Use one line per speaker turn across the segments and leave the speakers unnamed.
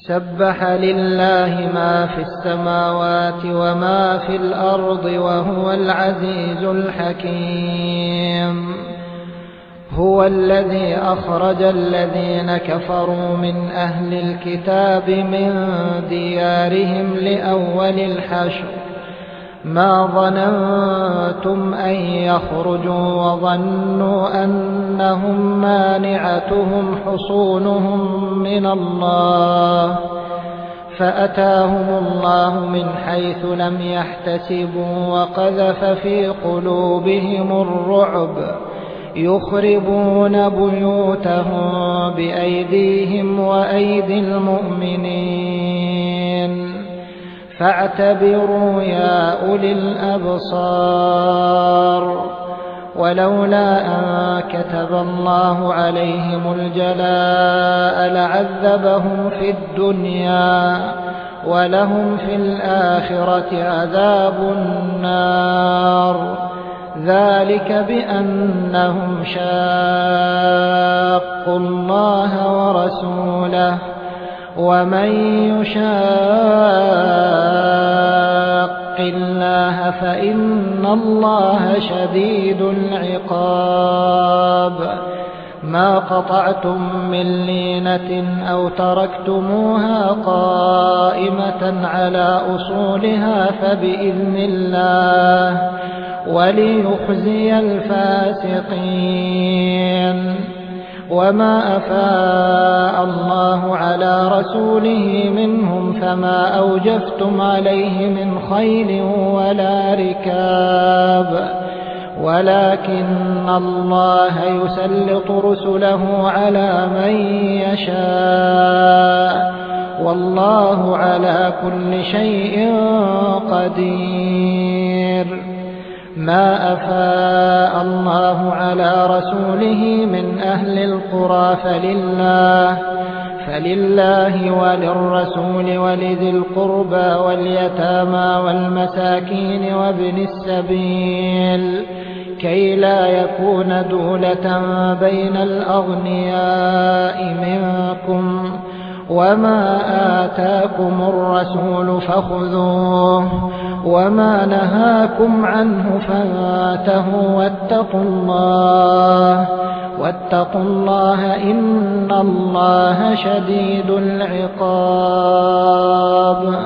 سبح لله ما في السماوات وما في الأرض وهو العزيز الحكيم. هو الذي أخرج الذين كفروا من أهل الكتاب من ديارهم لأول الحشر ما ظننتم أن يخرجوا وظنوا أنهم مانعتهم حصونهم من الله فأتاهم الله من حيث لم يحتسبوا وقذف في قلوبهم الرعب يخربون بيوتهم بأيديهم وأيدي المؤمنين فاعتبروا يا أولي الأبصار. ولولا أن كتب الله عليهم الجلاء لعذبهم في الدنيا ولهم في الآخرة عذاب النار ذلك بأنهم شاقوا الله ورسوله ومن يشاق الله فإن الله شديد العقاب. ما قطعتم من لينة أو تركتموها قائمة على أصولها فبإذن الله وليخزي الفاسقين. وما أفاء الله على رسوله منهم فما أوجفتم عليه من خيل ولا ركاب ولكن الله يسلط رسله على من يشاء والله على كل شيء قدير. ما أفاء الله على رسوله من أهل القرى فلله وللرسول ولذي القربى واليتامى والمساكين وابن السبيل كي لا يكون دولة بين الأغنياء منكم وما آتاكم الرسول فخذوه وما نهاكم عنه فانتهوا واتقوا الله إن الله شديد العقاب.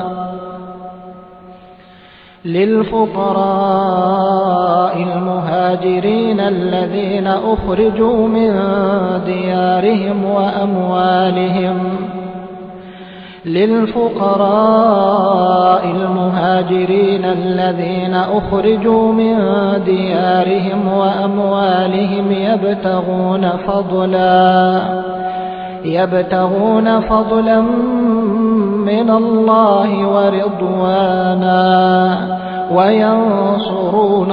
للفقراء المهاجرين الذين أخرجوا من ديارهم وأموالهم يبتغون فضلا من الله ورضوانا وينصرون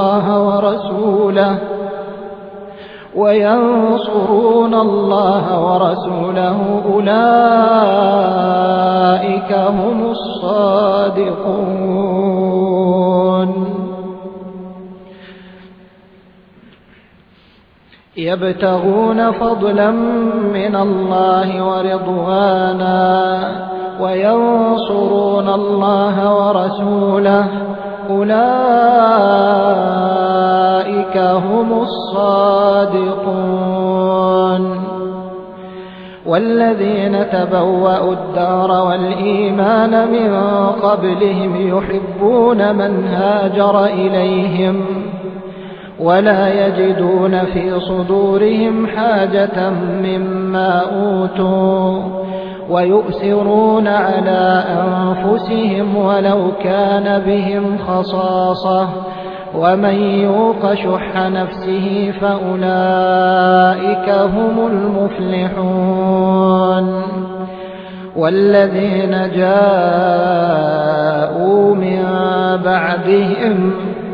الله ورسوله أولئك هم الصادقون. يبتغون فضلا من الله ورضوانا وينصرون الله ورسوله أولئك هم الصادقون. والذين تبوأوا الدار والإيمان من قبلهم يحبون من هاجر إليهم ولا يجدون في صدورهم حاجة مما أوتوا ويؤثرون على أنفسهم ولو كان بهم خصاصة ومن يوق شح نفسه فأولئك هم المفلحون. والذين جاءوا من بعدهم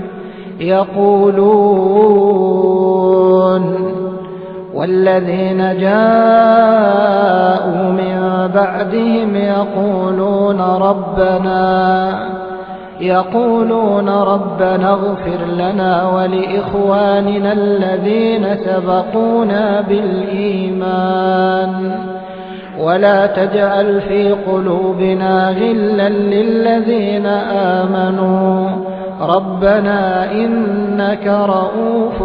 يقولون ربنا اغفر لنا ولإخواننا الذين سبقونا بالإيمان ولا تجعل في قلوبنا غلا للذين آمنوا ربنا إنك رؤوف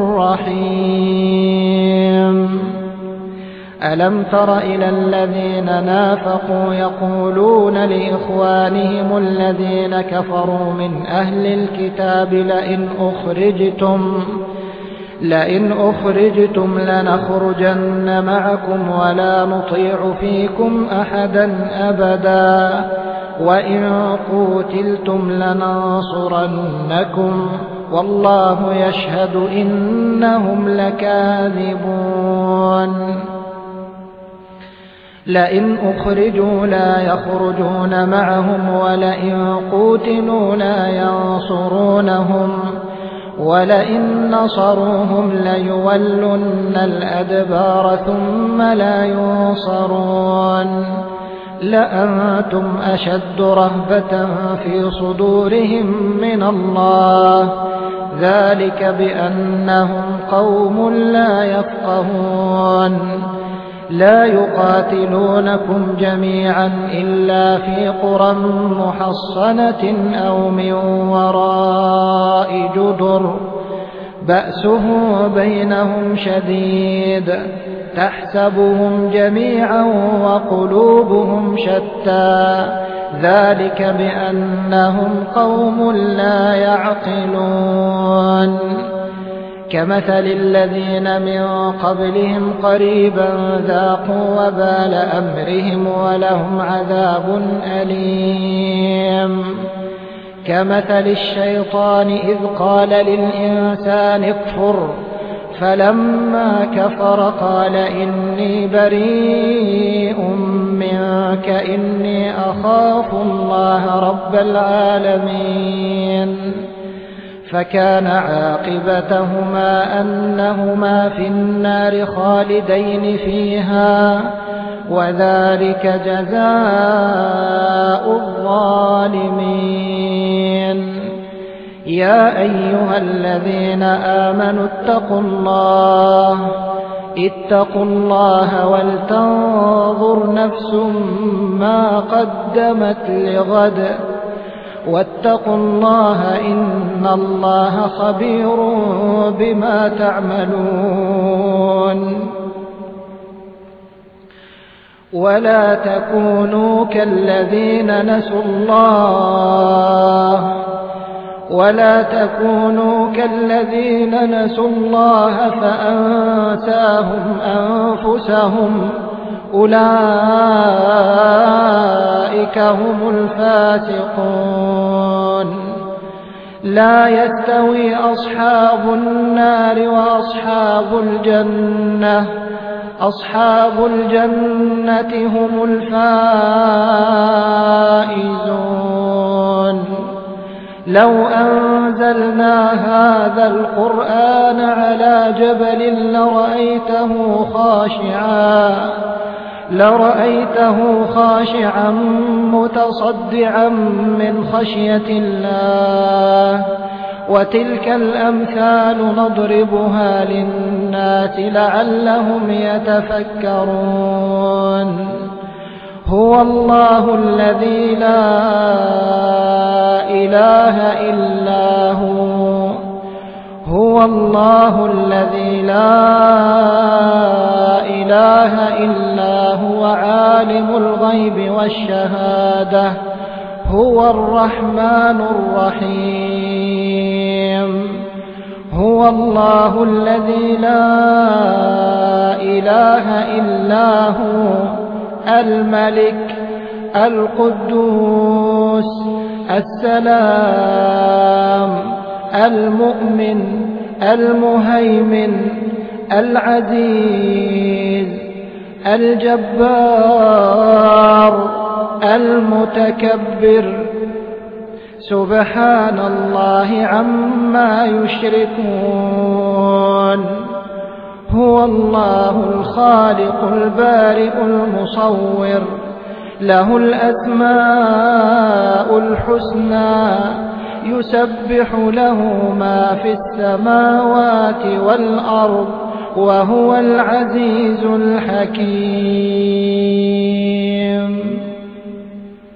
رحيم ألم تر إلى الذين نافقوا يقولون لإخوانهم الذين كفروا من أهل الكتاب لئن أخرجتم لنخرجن معكم ولا نطيع فيكم أحدا أبدا وإن قوتلتم لننصرنكم والله يشهد إنهم لكاذبون لئن أخرجوا لا يخرجون معهم ولئن قوتلوا لا ينصرونهم ولئن نصروهم ليولن الأدبار ثم لا ينصرون لأنتم أشد رهبة في صدورهم من الله ذلك بأنهم قوم لا يفقهون لا يقاتلونكم جميعا إلا في قرى محصنة أو من وراء جدر بأسه بينهم شديد تحسبهم جميعا وقلوبهم شتى ذلك بأنهم قوم لا يعقلون كمثل الذين من قبلهم قريبا ذاقوا وبال أمرهم ولهم عذاب أليم كمثل الشيطان إذ قال للإنسان اكفر فلما كفر قال إني بريء منك إني أخاف الله رب العالمين فكان عاقبتهما أنهما في النار خالدين فيها وذلك جزاء الظالمين يا أيها الذين آمنوا اتقوا الله ولتنظر نفس ما قدمت لغد واتقوا الله إن الله خبير بما تعملون ولا تكونوا كالذين نسوا الله فأنساهم أنفسهم أولئك هم الفاسقون لا يستوي أصحاب النار وأصحاب الجنة هم الفائزون لو أنزلنا هذا القرآن على جبل لرأيته خاشعا متصدعا من خشية الله وتلك الأمثال نضربها للناس لعلهم يتفكرون هو الله الذي لا إله إلا هو الله الذي لا إله إلا هو عالم الغيب والشهادة هو الرحمن الرحيم هو الله الذي لا إله إلا هو الملك القدوس السلام المؤمن المهيمن العزيز الجبار المتكبر سبحان الله عما يشركون هو الله الخالق البارئ المصور له الأسماء الحسنى يسبح له ما في السماوات والأرض وهو العزيز الحكيم.